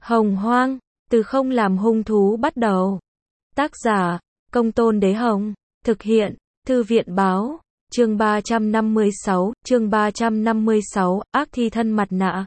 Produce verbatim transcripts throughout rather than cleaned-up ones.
Hồng Hoang, từ không làm hung thú bắt đầu. Tác giả, Công Tôn Đế Hồng. Thực hiện, Thư viện báo. Chương ba trăm năm mươi sáu, chương ba trăm năm mươi sáu, ác thi thân mặt nạ.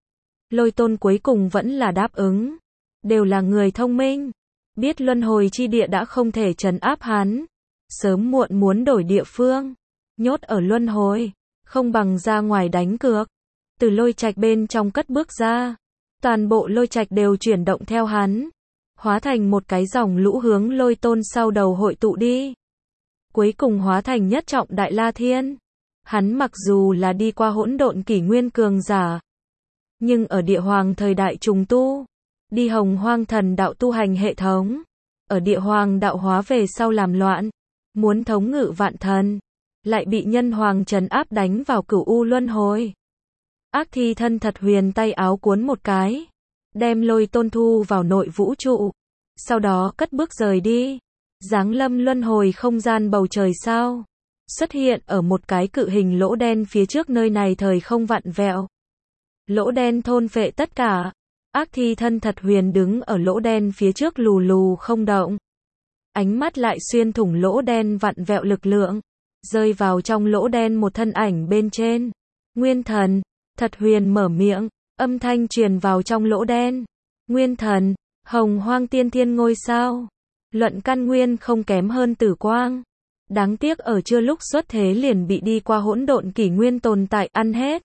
Lôi Tôn cuối cùng vẫn là đáp ứng. Đều là người thông minh. Biết luân hồi chi địa đã không thể trấn áp hắn. Sớm muộn muốn đổi địa phương. Nhốt ở luân hồi. Không bằng ra ngoài đánh cược. Từ lôi trạch bên trong cất bước ra. Toàn bộ lôi trạch đều chuyển động theo hắn. Hóa thành một cái dòng lũ hướng Lôi Tôn sau đầu hội tụ đi. Cuối cùng hóa thành nhất trọng Đại La Thiên. Hắn mặc dù là đi qua hỗn độn kỷ nguyên cường giả. Nhưng ở địa hoàng thời đại trùng tu. Đi hồng hoang thần đạo tu hành hệ thống. Ở địa hoàng đạo hóa về sau làm loạn. Muốn thống ngự vạn thần. Lại bị nhân hoàng trấn áp đánh vào cửu u luân hồi. Ác thi thân thật huyền tay áo cuốn một cái. Đem Lôi Tôn thu vào nội vũ trụ. Sau đó cất bước rời đi. Giáng lâm luân hồi không gian bầu trời sao. Xuất hiện ở một cái cự hình lỗ đen phía trước nơi này thời không vặn vẹo. Lỗ đen thôn phệ tất cả. Ác thi thân thật huyền đứng ở lỗ đen phía trước lù lù không động. Ánh mắt lại xuyên thủng lỗ đen vặn vẹo lực lượng. Rơi vào trong lỗ đen một thân ảnh bên trên. Nguyên thần. Thật huyền mở miệng. Âm thanh truyền vào trong lỗ đen. Nguyên thần. Hồng hoang tiên thiên ngôi sao. Luận căn nguyên không kém hơn Tử Quang. Đáng tiếc ở chưa lúc xuất thế liền bị đi qua hỗn độn kỷ nguyên tồn tại ăn hết.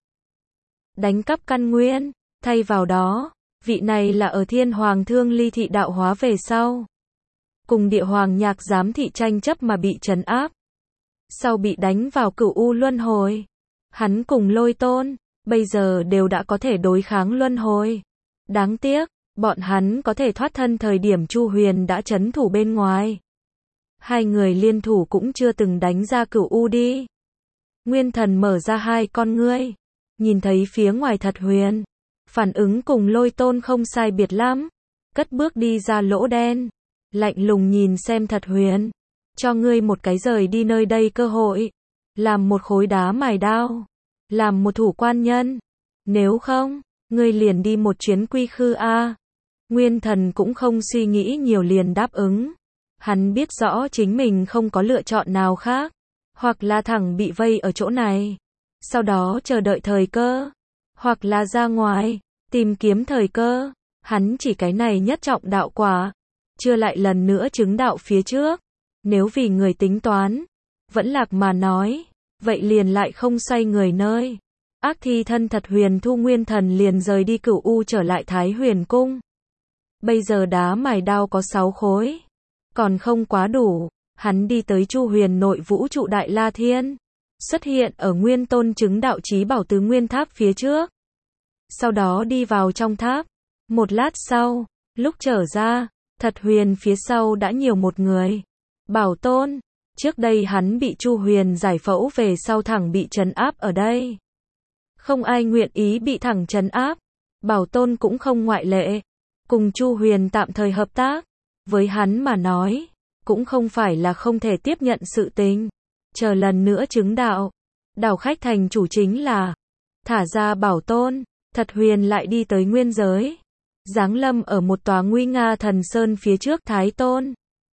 Đánh cắp căn nguyên. Thay vào đó, vị này là ở Thiên Hoàng Thương Ly thị đạo hóa về sau. Cùng địa hoàng nhạc giám thị tranh chấp mà bị trấn áp. Sau bị đánh vào cửu u luân hồi. Hắn cùng Lôi Tôn, bây giờ đều đã có thể đối kháng luân hồi. Đáng tiếc, bọn hắn có thể thoát thân thời điểm Chu Huyền đã trấn thủ bên ngoài. Hai người liên thủ cũng chưa từng đánh ra cửu u đi. Nguyên thần mở ra hai con ngươi. Nhìn thấy phía ngoài Thật Huyền. Phản ứng cùng Lôi Tôn không sai biệt lắm. Cất bước đi ra lỗ đen. Lạnh lùng nhìn xem Thật Huyền. Cho ngươi một cái rời đi nơi đây cơ hội. Làm một khối đá mài đao. Làm một thủ quan nhân. Nếu không, ngươi liền đi một chuyến quy khư a. Nguyên thần cũng không suy nghĩ nhiều liền đáp ứng. Hắn biết rõ chính mình không có lựa chọn nào khác. Hoặc là thẳng bị vây ở chỗ này. Sau đó chờ đợi thời cơ. Hoặc là ra ngoài. Tìm kiếm thời cơ. Hắn chỉ cái này nhất trọng đạo quả. Chưa lại lần nữa chứng đạo phía trước. Nếu vì người tính toán. Vẫn lạc mà nói. Vậy liền lại không xoay người nơi. Ác thi thân Thật Huyền thu nguyên thần liền rời đi cửu u trở lại Thái Huyền Cung. Bây giờ đá mài đao có sáu khối. Còn không quá đủ. Hắn đi tới Chu Huyền nội vũ trụ Đại La Thiên. Xuất hiện ở Nguyên Tôn chứng đạo chí bảo tứ nguyên tháp phía trước. Sau đó đi vào trong tháp. Một lát sau, lúc trở ra, Thật Huyền phía sau đã nhiều một người. Bảo Tôn. Trước đây hắn bị Chu Huyền giải phẫu về sau thẳng bị trấn áp ở đây. Không ai nguyện ý bị thẳng trấn áp. Bảo Tôn cũng không ngoại lệ. Cùng Chu Huyền tạm thời hợp tác. Với hắn mà nói, cũng không phải là không thể tiếp nhận sự tình. Chờ lần nữa chứng đạo. Đảo khách thành chủ chính là thả ra Bảo Tôn. Thật Huyền lại đi tới nguyên giới. Giáng lâm ở một tòa nguy nga thần sơn phía trước Thái Tôn.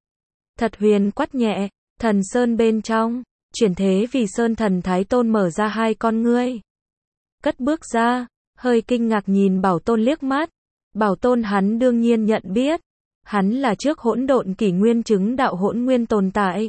Thật Huyền quát nhẹ. Thần sơn bên trong, chuyển thế vì sơn thần Thái Tôn mở ra hai con ngươi. Cất bước ra, hơi kinh ngạc nhìn Bảo Tôn liếc mắt. Bảo Tôn hắn đương nhiên nhận biết. Hắn là trước hỗn độn kỷ nguyên chứng đạo hỗn nguyên tồn tại.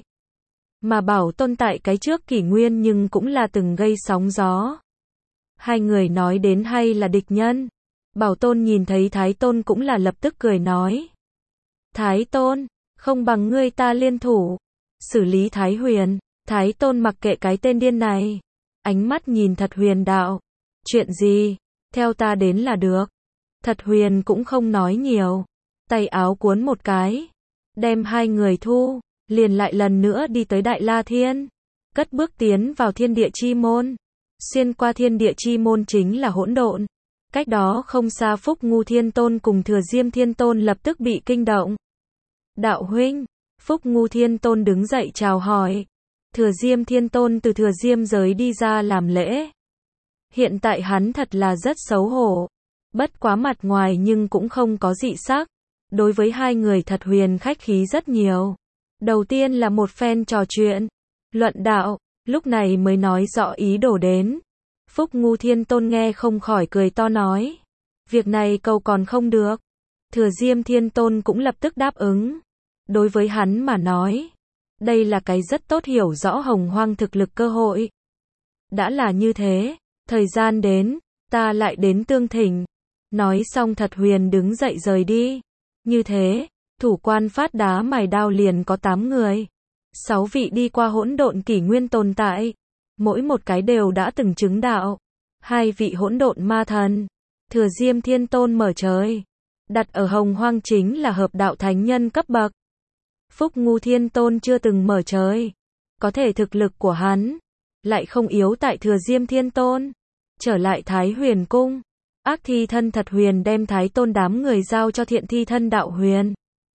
Mà Bảo Tôn tại cái trước kỷ nguyên nhưng cũng là từng gây sóng gió. Hai người nói đến hay là địch nhân. Bảo Tôn nhìn thấy Thái Tôn cũng là lập tức cười nói. Thái Tôn, không bằng ngươi ta liên thủ. Xử lý Thái Huyền. Thái Tôn mặc kệ cái tên điên này. Ánh mắt nhìn Thật Huyền đạo. Chuyện gì? Theo ta đến là được. Thật Huyền cũng không nói nhiều. Tay áo cuốn một cái. Đem hai người thu. Liền lại lần nữa đi tới Đại La Thiên. Cất bước tiến vào thiên địa chi môn. Xuyên qua thiên địa chi môn chính là hỗn độn. Cách đó không xa Phúc Ngu Thiên Tôn cùng Thừa Diêm Thiên Tôn lập tức bị kinh động. Đạo huynh. Phúc Ngu Thiên Tôn đứng dậy chào hỏi. Thừa Diêm Thiên Tôn từ Thừa Diêm giới đi ra làm lễ. Hiện tại hắn thật là rất xấu hổ. Bất quá mặt ngoài nhưng cũng không có dị sắc. Đối với hai người Thật Huyền khách khí rất nhiều. Đầu tiên là một phen trò chuyện, luận đạo, lúc này mới nói rõ ý đồ đến. Phúc Ngu Thiên Tôn nghe không khỏi cười to nói. Việc này cầu còn không được. Thừa Diêm Thiên Tôn cũng lập tức đáp ứng. Đối với hắn mà nói, đây là cái rất tốt hiểu rõ Hồng Hoang thực lực cơ hội. Đã là như thế, thời gian đến, ta lại đến tương thỉnh. Nói xong Thật Huyền đứng dậy rời đi. Như thế, thủ quan Phát Đá Mài Đao liền có tám người. Sáu vị đi qua hỗn độn kỷ nguyên tồn tại. Mỗi một cái đều đã từng chứng đạo. Hai vị hỗn độn ma thần. Thừa Diêm Thiên Tôn mở trời. Đặt ở Hồng Hoang chính là hợp đạo thánh nhân cấp bậc. Phúc Ngu Thiên Tôn chưa từng mở trời. Có thể thực lực của hắn lại không yếu tại Thừa Diêm Thiên Tôn. Trở lại Thái Huyền Cung. Ác Thi Thân Thật Huyền đem Thái Tôn đám người giao cho Thiện Thi Thân Đạo Huyền.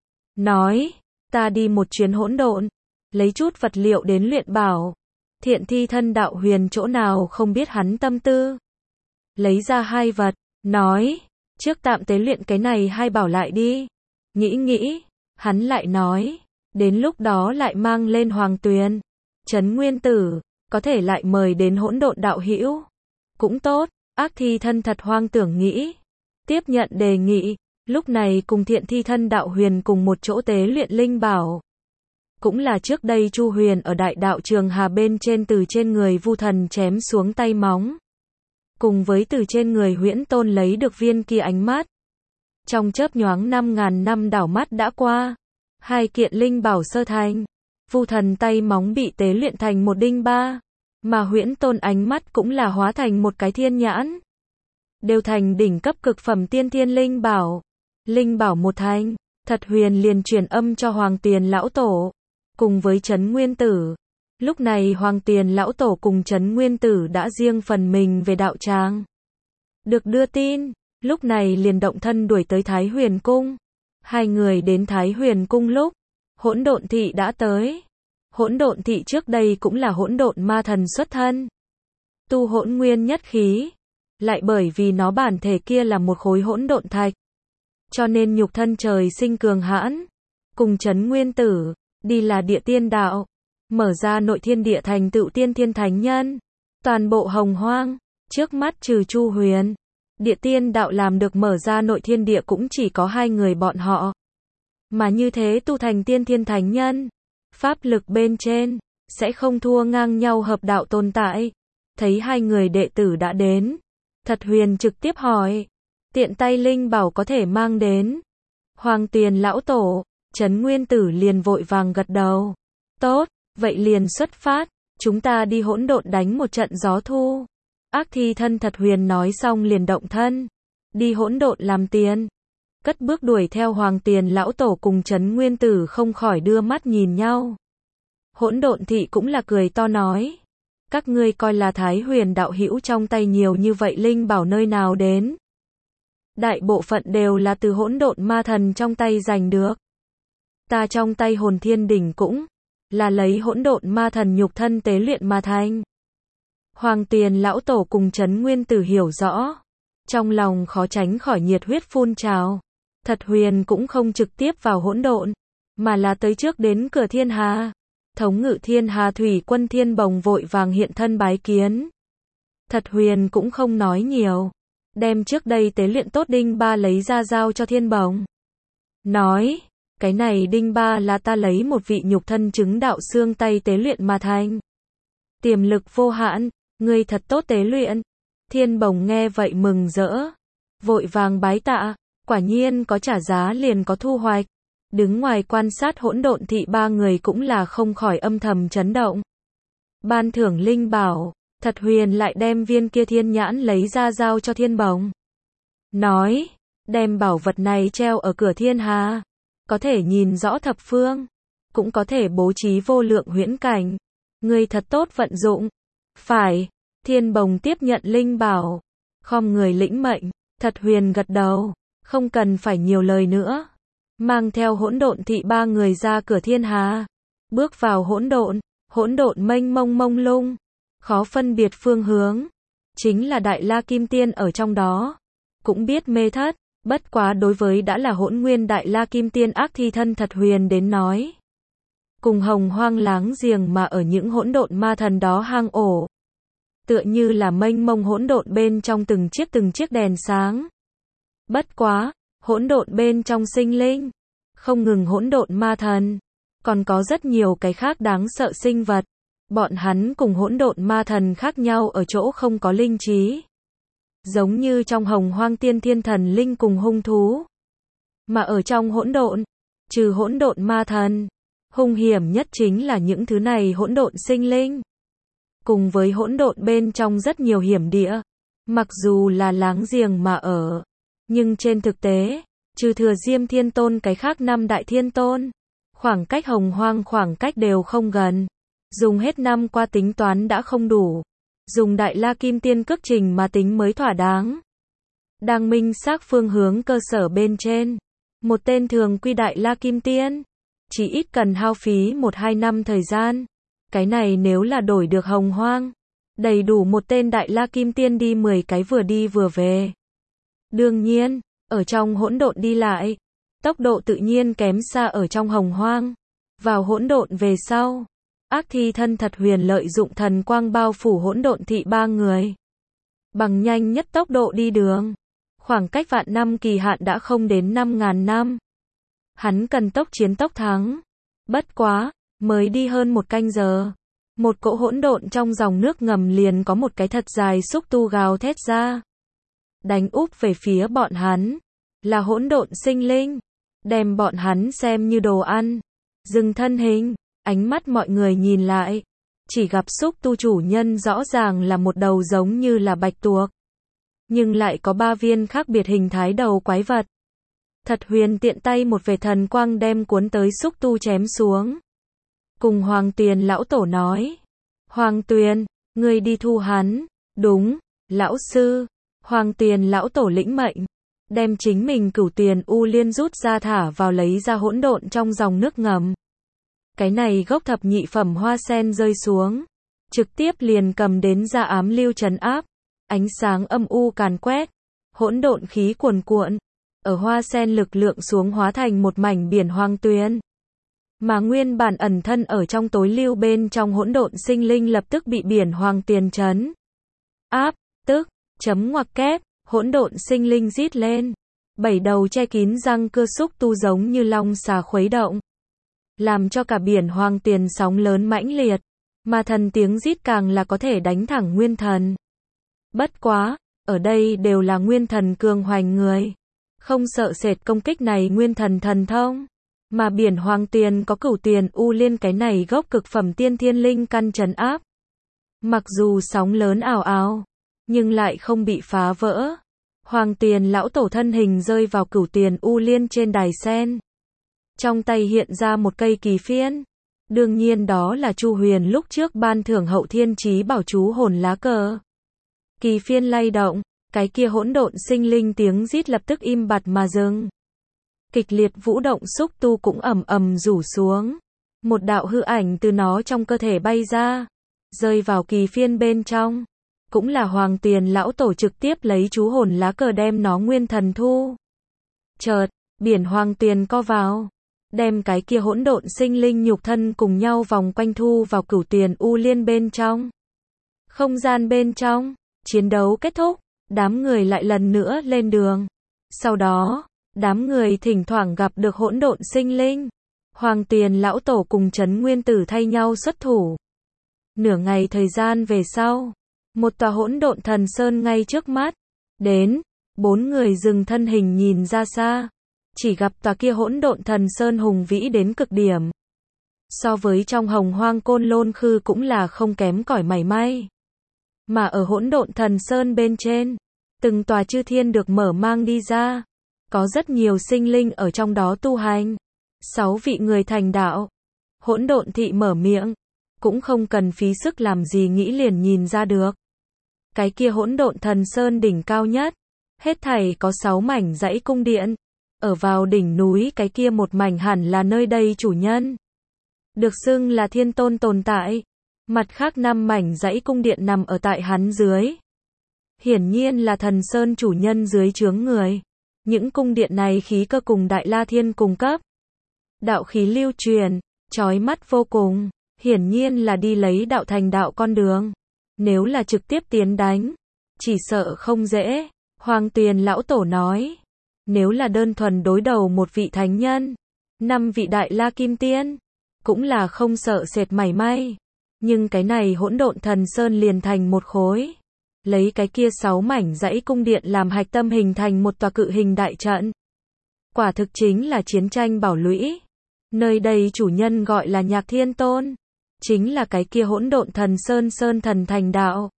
Nói, ta đi một chuyến hỗn độn, lấy chút vật liệu đến luyện bảo. Thiện Thi Thân Đạo Huyền chỗ nào không biết hắn tâm tư. Lấy ra hai vật, nói, trước tạm tế luyện cái này hai bảo lại đi. Nghĩ nghĩ, hắn lại nói, đến lúc đó lại mang lên Hoàng Tuyền, Trấn Nguyên Tử, có thể lại mời đến hỗn độn đạo hữu. Cũng tốt. Ác Thi Thân Thật hoang tưởng nghĩ, tiếp nhận đề nghị, lúc này cùng Thiện Thi Thân Đạo Huyền cùng một chỗ tế luyện linh bảo. Cũng là trước đây Chu Huyền ở Đại Đạo Trường Hà bên trên từ trên người Vu Thần chém xuống tay móng. Cùng với từ trên người Huyễn Tôn lấy được viên kia ánh mắt. Trong chớp nhoáng năm ngàn năm đảo mắt đã qua, hai kiện linh bảo sơ thành, Vu Thần tay móng bị tế luyện thành một đinh ba. Mà Huyễn Tôn ánh mắt cũng là hóa thành một cái thiên nhãn. Đều thành đỉnh cấp cực phẩm tiên thiên linh bảo. Linh bảo một thành, Thật Huyền liền truyền âm cho Hoàng Tuyền Lão Tổ. Cùng với Trấn Nguyên Tử. Lúc này Hoàng Tuyền Lão Tổ cùng Trấn Nguyên Tử đã riêng phần mình về đạo tràng. Được đưa tin, lúc này liền động thân đuổi tới Thái Huyền Cung. Hai người đến Thái Huyền Cung lúc, Hỗn Độn Thị đã tới. Hỗn Độn Thị trước đây cũng là hỗn độn ma thần xuất thân. Tu hỗn nguyên nhất khí. Lại bởi vì nó bản thể kia là một khối hỗn độn thạch. Cho nên nhục thân trời sinh cường hãn. Cùng Trấn Nguyên Tử, đi là địa tiên đạo. Mở ra nội thiên địa thành tựu tiên thiên thánh nhân. Toàn bộ Hồng Hoang, trước mắt trừ Chu Huyền. Địa tiên đạo làm được mở ra nội thiên địa cũng chỉ có hai người bọn họ. Mà như thế tu thành tiên thiên thánh nhân. Pháp lực bên trên, sẽ không thua ngang nhau hợp đạo tồn tại. Thấy hai người đệ tử đã đến. Thật Huyền trực tiếp hỏi. Tiện tay linh bảo có thể mang đến. Hoàng Tuyền Lão Tổ, Trấn Nguyên Tử liền vội vàng gật đầu. Tốt, vậy liền xuất phát. Chúng ta đi hỗn độn đánh một trận gió thu. Ác Thi Thân Thật Huyền nói xong liền động thân. Đi hỗn độn làm tiền. Cất bước đuổi theo Hoàng Tuyền Lão Tổ cùng Trấn Nguyên Tử không khỏi đưa mắt nhìn nhau. Hỗn Độn Thị cũng là cười to nói. Các ngươi coi là Thái Huyền đạo hữu trong tay nhiều như vậy linh bảo nơi nào đến. Đại bộ phận đều là từ hỗn độn ma thần trong tay giành được. Ta trong tay Hồn Thiên Đỉnh cũng là lấy hỗn độn ma thần nhục thân tế luyện mà thành. Hoàng Tuyền Lão Tổ cùng Trấn Nguyên Tử hiểu rõ. Trong lòng khó tránh khỏi nhiệt huyết phun trào. Thật Huyền cũng không trực tiếp vào hỗn độn, mà là tới trước đến cửa thiên hà. Thống ngự thiên hà thủy quân Thiên Bồng vội vàng hiện thân bái kiến. Thật Huyền cũng không nói nhiều. Đem trước đây tế luyện tốt đinh ba lấy ra giao cho Thiên Bồng. Nói, cái này đinh ba là ta lấy một vị nhục thân chứng đạo xương tay tế luyện mà thành. Tiềm lực vô hạn, ngươi thật tốt tế luyện. Thiên Bồng nghe vậy mừng rỡ. Vội vàng bái tạ, quả nhiên có trả giá liền có thu hoạch. Đứng ngoài quan sát Hỗn Độn Thị ba người cũng là không khỏi âm thầm chấn động. Ban thưởng linh bảo, Thật Huyền lại đem viên kia thiên nhãn lấy ra giao cho Thiên Bồng. Nói, đem bảo vật này treo ở cửa thiên hà. Có thể nhìn rõ thập phương. Cũng có thể bố trí vô lượng huyễn cảnh. Ngươi thật tốt vận dụng. Phải, Thiên Bồng tiếp nhận linh bảo. Khom người lĩnh mệnh, Thật Huyền gật đầu. Không cần phải nhiều lời nữa. Mang theo Hỗn Độn Thị ba người ra cửa thiên hà. Bước vào hỗn độn, hỗn độn mênh mông mông lung. Khó phân biệt phương hướng. Chính là Đại La Kim Tiên ở trong đó. cũng biết mê thất, bất quá đối với đã là hỗn nguyên đại la kim tiên ác thi thân thật huyền đến nói. Cùng hồng hoang láng giềng mà ở những hỗn độn ma thần đó hang ổ. Tựa như là mênh mông hỗn độn bên trong từng chiếc từng chiếc đèn sáng. Bất quá, hỗn độn bên trong sinh linh, không ngừng hỗn độn ma thần, còn có rất nhiều cái khác đáng sợ sinh vật. Bọn hắn cùng hỗn độn ma thần khác nhau ở chỗ không có linh trí. Giống như trong hồng hoang tiên thiên thần linh cùng hung thú. Mà ở trong hỗn độn, trừ hỗn độn ma thần, hung hiểm nhất chính là những thứ này hỗn độn sinh linh. Cùng với hỗn độn bên trong rất nhiều hiểm địa, mặc dù là láng giềng mà ở, nhưng trên thực tế, trừ Thừa Diêm Thiên Tôn cái khác năm đại thiên tôn, khoảng cách hồng hoang khoảng cách đều không gần. Dùng hết năm qua tính toán đã không đủ. Dùng đại la kim tiên cước trình mà tính mới thỏa đáng. Đang minh xác phương hướng cơ sở bên trên. Một tên thường quy đại la kim tiên, chỉ ít cần hao phí một hai năm thời gian. Cái này nếu là đổi được hồng hoang, đầy đủ một tên đại la kim tiên đi mười cái vừa đi vừa về. Đương nhiên, ở trong hỗn độn đi lại, tốc độ tự nhiên kém xa ở trong hồng hoang. Vào hỗn độn về sau, ác thi thân thật huyền lợi dụng thần quang bao phủ hỗn độn thị ba người. Bằng nhanh nhất tốc độ đi đường. Khoảng cách vạn năm kỳ hạn đã không đến năm ngàn năm. Hắn cần tốc chiến tốc thắng. Bất quá, mới đi hơn một canh giờ. Một cỗ hỗn độn trong dòng nước ngầm liền có một cái thật dài xúc tu gào thét ra. Đánh úp về phía bọn hắn. Là hỗn độn sinh linh. Đem bọn hắn xem như đồ ăn. Dừng thân hình. Ánh mắt mọi người nhìn lại, chỉ gặp xúc tu chủ nhân rõ ràng là một đầu giống như là bạch tuộc, nhưng lại có ba viên khác biệt hình thái đầu quái vật. Thật huyền tiện tay một vệt thần quang đem cuốn tới xúc tu chém xuống. Cùng Hoàng Tuyền lão tổ nói, Hoàng Tuyền, ngươi đi thu hắn. Đúng, lão sư. Hoàng Tuyền lão tổ lĩnh mệnh, đem chính mình cửu Tuyền U Liên rút ra thả vào lấy ra hỗn độn trong dòng nước ngầm. Cái này gốc thập nhị phẩm hoa sen rơi xuống, trực tiếp liền cầm đến ra ám lưu trấn áp, ánh sáng âm u càn quét, hỗn độn khí cuồn cuộn, ở hoa sen lực lượng xuống hóa thành một mảnh biển hoang tuyền. Mà nguyên bản ẩn thân ở trong tối lưu bên trong hỗn độn sinh linh lập tức bị biển hoang tiền trấn áp, tức, chấm ngoặc kép, hỗn độn sinh linh rít lên. Bảy đầu che kín răng cưa xúc tu giống như long xà khuấy động, làm cho cả biển hoang tiền sóng lớn mãnh liệt, mà thần tiếng rít càng là có thể đánh thẳng nguyên thần. Bất quá, ở đây đều là nguyên thần cường hoành người, không sợ sệt công kích này nguyên thần thần thông, mà biển hoang tiền có cửu Tuyền U Liên cái này gốc cực phẩm tiên thiên linh căn trấn áp. Mặc dù sóng lớn ào ào, nhưng lại không bị phá vỡ. Hoàng Tuyền lão tổ thân hình rơi vào cửu Tuyền U Liên trên đài sen. Trong tay hiện ra một cây kỳ phiên. Đương nhiên đó là Chu Huyền lúc trước ban thưởng hậu thiên chí bảo chú hồn lá cờ. Kỳ phiên lay động, cái kia hỗn độn sinh linh tiếng rít lập tức im bặt mà dừng. Kịch liệt vũ động xúc tu cũng ầm ầm rủ xuống. Một đạo hư ảnh từ nó trong cơ thể bay ra, rơi vào kỳ phiên bên trong. Cũng là Hoàng Tuyền lão tổ trực tiếp lấy chú hồn lá cờ đem nó nguyên thần thu. Chợt, biển Hoàng Tuyền co vào, đem cái kia hỗn độn sinh linh nhục thân cùng nhau vòng quanh thu vào cửu Tuyền U Liên bên trong. Không gian bên trong, chiến đấu kết thúc, đám người lại lần nữa lên đường. Sau đó, đám người thỉnh thoảng gặp được hỗn độn sinh linh. Hoàng Tuyền lão tổ cùng Trấn Nguyên Tử thay nhau xuất thủ. Nửa ngày thời gian về sau, một tòa hỗn độn thần sơn ngay trước mắt. Đến, bốn người dừng thân hình nhìn ra xa. Chỉ gặp tòa kia hỗn độn thần sơn hùng vĩ đến cực điểm. So với trong hồng hoang côn lôn khư cũng là không kém cỏi mảy may. Mà ở hỗn độn thần sơn bên trên, từng tòa chư thiên được mở mang đi ra. Có rất nhiều sinh linh ở trong đó tu hành. Sáu vị người thành đạo. Hỗn độn thị mở miệng, cũng không cần phí sức làm gì nghĩ liền nhìn ra được. Cái kia hỗn độn thần sơn đỉnh cao nhất, hết thảy có sáu mảnh dãy cung điện. Ở vào đỉnh núi cái kia một mảnh hẳn là nơi đây chủ nhân. Được xưng là thiên tôn tồn tại. Mặt khác năm mảnh dãy cung điện nằm ở tại hắn dưới. hiển nhiên là Thần Sơn chủ nhân dưới trướng người. Những cung điện này khí cơ cùng Đại La Thiên cung cấp. Đạo khí lưu truyền, chói mắt vô cùng, hiển nhiên là đi lấy đạo thành đạo con đường. Nếu là trực tiếp tiến đánh, chỉ sợ không dễ. Hoàng Tuyền lão tổ nói, nếu là đơn thuần đối đầu một vị thánh nhân, năm vị Đại La Kim Tiên, cũng là không sợ sệt mảy may. Nhưng cái này hỗn độn thần sơn liền thành một khối. Lấy cái kia sáu mảnh dãy cung điện làm hạch tâm hình thành một tòa cự hình đại trận. Quả thực chính là chiến tranh bảo lũy. Nơi đây chủ nhân gọi là Nhạc Thiên Tôn. Chính là cái kia hỗn độn thần sơn sơn thần thành đạo.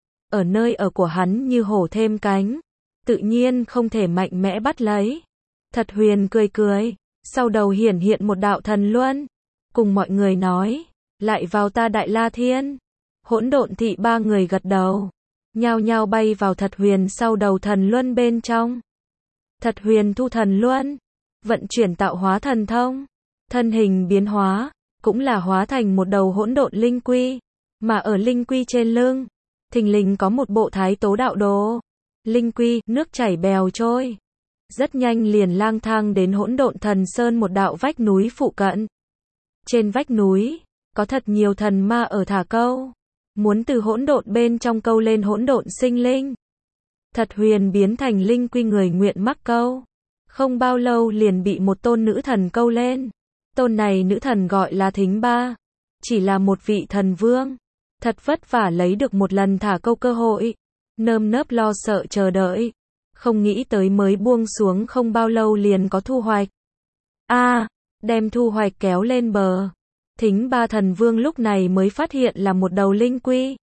Ở nơi ở của hắn như hổ thêm cánh. Tự nhiên không thể mạnh mẽ bắt lấy. Thật huyền cười cười. Sau đầu hiển hiện một đạo thần luân. Cùng mọi người nói. Lại vào ta Đại La Thiên. Hỗn độn thị ba người gật đầu. Nhao nhao bay vào thật huyền sau đầu thần luân bên trong. Thật huyền thu thần luân. Vận chuyển tạo hóa thần thông. Thân hình biến hóa. Cũng là hóa thành một đầu hỗn độn linh quy. Mà ở linh quy trên lưng. Thình lình có một bộ thái tố đạo đồ. Linh quy, nước chảy bèo trôi. Rất nhanh liền lang thang đến hỗn độn thần sơn một đạo vách núi phụ cận. Trên vách núi, có thật nhiều thần ma ở thả câu. Muốn từ hỗn độn bên trong câu lên hỗn độn sinh linh. Thật huyền biến thành linh quy người nguyện mắc câu. Không bao lâu liền bị một tôn nữ thần câu lên. Tôn này nữ thần gọi là Thính Ba. Chỉ là một vị thần vương. Thật vất vả lấy được một lần thả câu cơ hội. Nơm nớp lo sợ chờ đợi. Không nghĩ tới mới buông xuống không bao lâu liền có thu hoạch. A, à, đem thu hoạch kéo lên bờ. Thính Ba thần vương lúc này mới phát hiện là một đầu linh quy.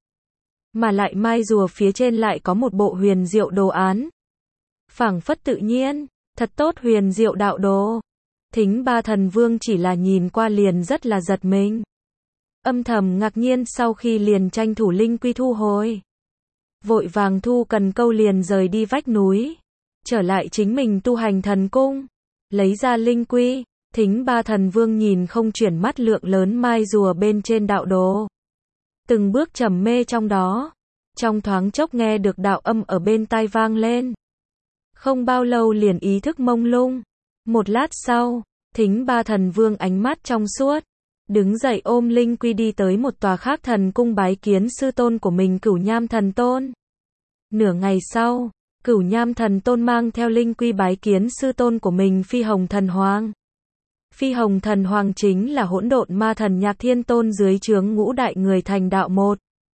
Mà lại mai rùa phía trên lại có một bộ huyền diệu đồ án. Phảng phất tự nhiên, thật tốt huyền diệu đạo đồ. Thính Ba thần vương chỉ là nhìn qua liền rất là giật mình. Âm thầm ngạc nhiên sau khi liền tranh thủ linh quy thu hồi. Vội vàng thu cần câu liền rời đi vách núi. Trở lại chính mình tu hành thần cung. Lấy ra linh quy. Thính Ba thần vương nhìn không chuyển mắt lượng lớn mai rùa bên trên đạo đồ. Từng bước trầm mê trong đó. Trong thoáng chốc nghe được đạo âm ở bên tai vang lên. Không bao lâu liền ý thức mông lung. Một lát sau, Thính Ba thần vương ánh mắt trong suốt. Đứng dậy ôm linh quy đi tới một tòa khác thần cung bái kiến sư tôn của mình Cửu Nham thần tôn. Nửa ngày sau, Cửu Nham thần tôn mang theo linh quy bái kiến sư tôn của mình Phi Hồng thần hoàng. Phi Hồng thần hoàng chính là hỗn độn ma thần Nhạc Thiên Tôn dưới trướng ngũ đại người thành đạo một.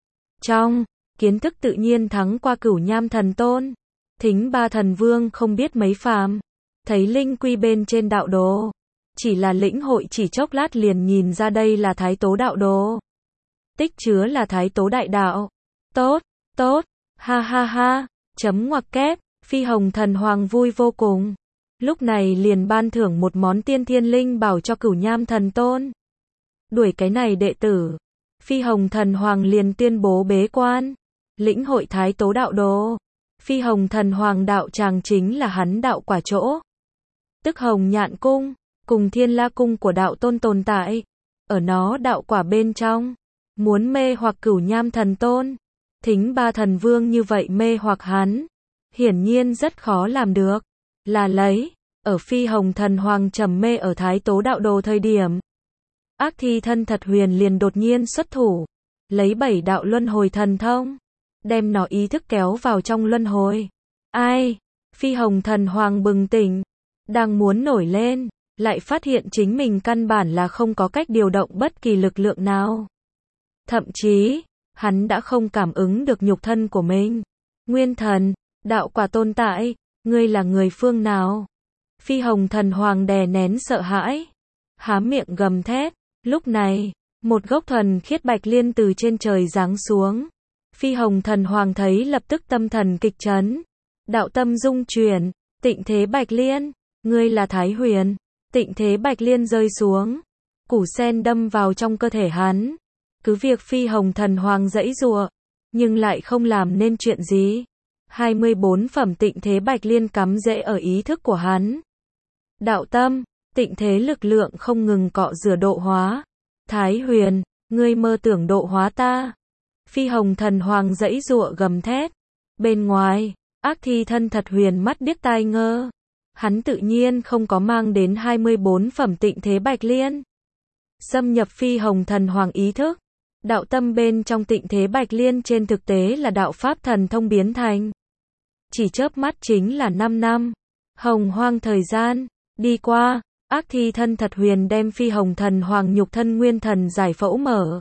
Trong, kiến thức tự nhiên thắng qua Cửu Nham thần tôn. Thính Ba thần vương không biết mấy phàm. Thấy linh quy bên trên đạo đồ. Chỉ là lĩnh hội chỉ chốc lát liền nhìn ra đây là thái tố đạo đồ. Tích chứa là thái tố đại đạo. Tốt, tốt, ha ha ha, chấm ngoặc kép, Phi Hồng thần hoàng vui vô cùng. Lúc này liền ban thưởng một món tiên thiên linh bảo cho Cửu Nham thần tôn. Đuổi cái này đệ tử. Phi Hồng thần hoàng liền tuyên bố bế quan. Lĩnh hội thái tố đạo đồ. Phi Hồng thần hoàng đạo tràng chính là hắn đạo quả chỗ. Tức Hồng Nhạn cung. Cùng Thiên La cung của đạo tôn tồn tại. Ở nó đạo quả bên trong. Muốn mê hoặc Cửu Nham thần tôn. Thính Ba thần vương như vậy mê hoặc hắn. Hiển nhiên rất khó làm được. Là lấy. Ở Phi Hồng thần hoàng trầm mê ở thái tố đạo đồ thời điểm. Ác thi thân thật huyền liền đột nhiên xuất thủ. Lấy bảy đạo luân hồi thần thông. Đem nó ý thức kéo vào trong luân hồi. Ai? Phi Hồng thần hoàng bừng tỉnh. Đang muốn nổi lên. Lại phát hiện chính mình căn bản là không có cách điều động bất kỳ lực lượng nào. Thậm chí, hắn đã không cảm ứng được nhục thân của mình. Nguyên thần, đạo quả tồn tại, ngươi là người phương nào? Phi Hồng thần hoàng đè nén sợ hãi. Há miệng gầm thét. Lúc này, một gốc thuần khiết bạch liên từ trên trời giáng xuống. Phi Hồng thần hoàng thấy lập tức tâm thần kịch chấn. Đạo tâm rung chuyển. Tịnh thế bạch liên, ngươi là Thái Huyền. Tịnh thế bạch liên rơi xuống. Củ sen đâm vào trong cơ thể hắn. Cứ việc Phi Hồng thần hoàng giãy giụa, nhưng lại không làm nên chuyện gì. hai mươi bốn phẩm tịnh thế bạch liên cắm rễ ở ý thức của hắn. Đạo tâm, tịnh thế lực lượng không ngừng cọ rửa độ hóa. Thái Huyền, ngươi mơ tưởng độ hóa ta. Phi Hồng thần hoàng giãy giụa gầm thét. Bên ngoài, ác thi thân thật huyền mắt điếc tai ngơ. Hắn tự nhiên không có mang đến hai mươi bốn phẩm tịnh thế bạch liên. Xâm nhập phi hồng thần hoàng ý thức. Đạo tâm bên trong tịnh thế bạch liên trên thực tế là đạo pháp thần thông biến thành. Chỉ chớp mắt chính là năm năm. Hồng hoang thời gian, đi qua, ác thi thân thật huyền đem phi hồng thần hoàng nhục thân nguyên thần giải phẫu mở.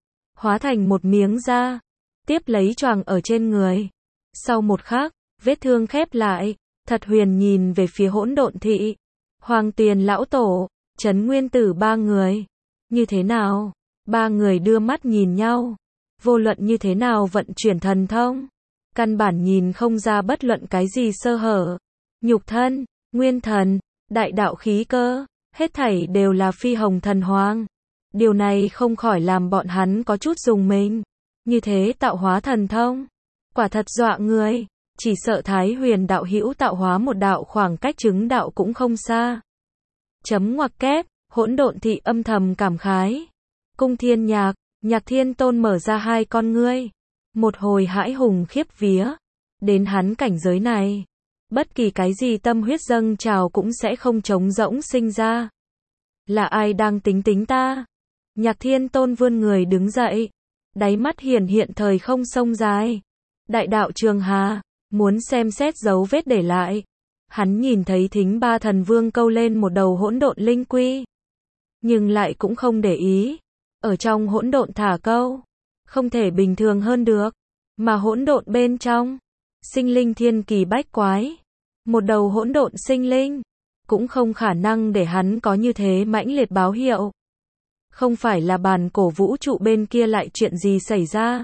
Hóa thành một miếng da. Tiếp lấy choàng ở trên người. Sau một khắc, vết thương khép lại, thật huyền nhìn về phía hỗn độn thị. Hoàng Tuyền lão tổ, Trấn Nguyên Tử ba người. Như thế nào? Ba người đưa mắt nhìn nhau. Vô luận như thế nào vận chuyển thần thông. Căn bản nhìn không ra bất luận cái gì sơ hở. Nhục thân, nguyên thần, đại đạo khí cơ, hết thảy đều là phi hồng thần hoàng. Điều này không khỏi làm bọn hắn có chút rùng mình. Như thế tạo hóa thần thông. Quả thật dọa người. Chỉ sợ Thái Huyền đạo hữu tạo hóa một đạo khoảng cách chứng đạo cũng không xa. Chấm ngoặc kép, hỗn độn thị âm thầm cảm khái. Cung Thiên Nhạc, Nhạc Thiên Tôn mở ra hai con ngươi. Một hồi hãi hùng khiếp vía. Đến hắn cảnh giới này, bất kỳ cái gì tâm huyết dâng trào cũng sẽ không trống rỗng sinh ra. Là ai đang tính tính ta? Nhạc Thiên Tôn vươn người đứng dậy. Đáy mắt hiển hiện thời không sông dài. Đại đạo Trường Hà, muốn xem xét dấu vết để lại. Hắn nhìn thấy Thính Ba Thần Vương câu lên một đầu hỗn độn linh quy. Nhưng lại cũng không để ý. Ở trong hỗn độn thả câu. Không thể bình thường hơn được. Mà hỗn độn bên trong. Sinh linh thiên kỳ bách quái. Một đầu hỗn độn sinh linh. Cũng không khả năng để hắn có như thế mãnh liệt báo hiệu. Không phải là bàn cổ vũ trụ bên kia lại chuyện gì xảy ra.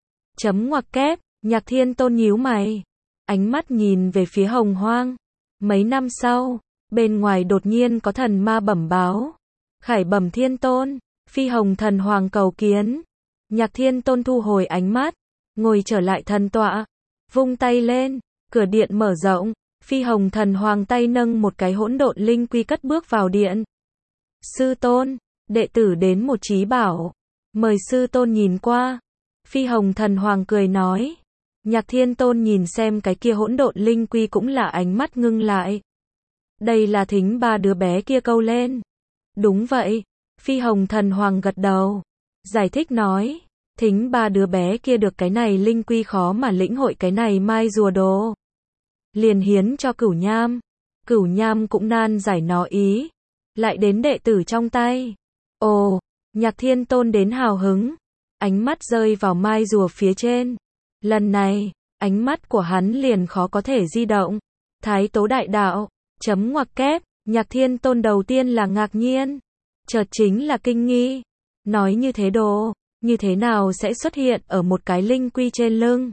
Chấm ngoặc kép, Nhạc Thiên Tôn nhíu mày. Ánh mắt nhìn về phía hồng hoang. Mấy năm sau, bên ngoài đột nhiên có thần ma bẩm báo. Khải bẩm Thiên Tôn, phi hồng thần hoàng cầu kiến. Nhạc Thiên Tôn thu hồi ánh mắt, ngồi trở lại thần tọa. Vung tay lên, cửa điện mở rộng. Phi hồng thần hoàng tay nâng một cái hỗn độn linh quy cất bước vào điện. Sư Tôn, đệ tử đến một trí bảo. Mời Sư Tôn nhìn qua. Phi hồng thần hoàng cười nói. Nhạc Thiên Tôn nhìn xem cái kia hỗn độn linh quy cũng là ánh mắt ngưng lại. Đây là Thính Ba đứa bé kia câu lên. Đúng vậy. Phi hồng thần hoàng gật đầu. Giải thích nói. Thính Ba đứa bé kia được cái này linh quy khó mà lĩnh hội cái này mai rùa đồ. Liền hiến cho Cửu Nham. Cửu Nham cũng nan giải nó ý. Lại đến đệ tử trong tay. Ồ, Nhạc Thiên Tôn đến hào hứng. Ánh mắt rơi vào mai rùa phía trên. Lần này, ánh mắt của hắn liền khó có thể di động. Thái Tố Đại Đạo, chấm ngoặc kép, Nhạc Thiên Tôn đầu tiên là ngạc nhiên. Chợt chính là kinh nghi. Nói như thế đồ, như thế nào sẽ xuất hiện ở một cái linh quy trên lưng?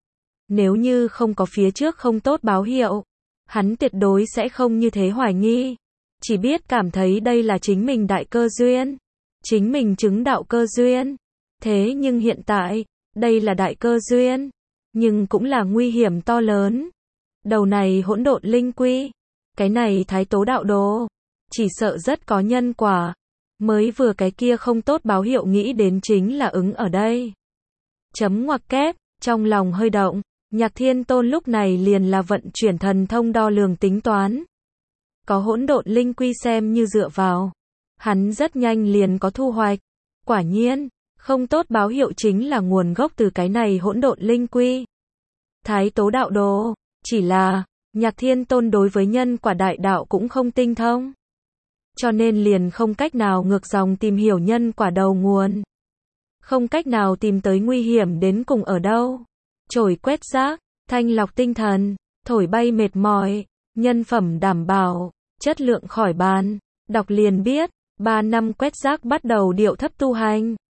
Nếu như không có phía trước không tốt báo hiệu, hắn tuyệt đối sẽ không như thế hoài nghi. Chỉ biết cảm thấy đây là chính mình đại cơ duyên. Chính mình chứng đạo cơ duyên. Thế nhưng hiện tại, đây là đại cơ duyên. Nhưng cũng là nguy hiểm to lớn. Đầu này hỗn độn linh quy. Cái này Thái Tố đạo đồ. Chỉ sợ rất có nhân quả. Mới vừa cái kia không tốt báo hiệu nghĩ đến chính là ứng ở đây. Chấm ngoặc kép, trong lòng hơi động. Nhạc Thiên Tôn lúc này liền là vận chuyển thần thông đo lường tính toán. Có hỗn độn linh quy xem như dựa vào. Hắn rất nhanh liền có thu hoạch. Quả nhiên, không tốt báo hiệu chính là nguồn gốc từ cái này hỗn độn linh quy. Thái Tố đạo đồ, chỉ là, Nhạc Thiên Tôn đối với nhân quả đại đạo cũng không tinh thông. Cho nên liền không cách nào ngược dòng tìm hiểu nhân quả đầu nguồn. Không cách nào tìm tới nguy hiểm đến cùng ở đâu. Trổi quét rác, thanh lọc tinh thần, thổi bay mệt mỏi, nhân phẩm đảm bảo, chất lượng khỏi bàn. Đọc liền biết, ba năm quét rác bắt đầu điệu thấp tu hành.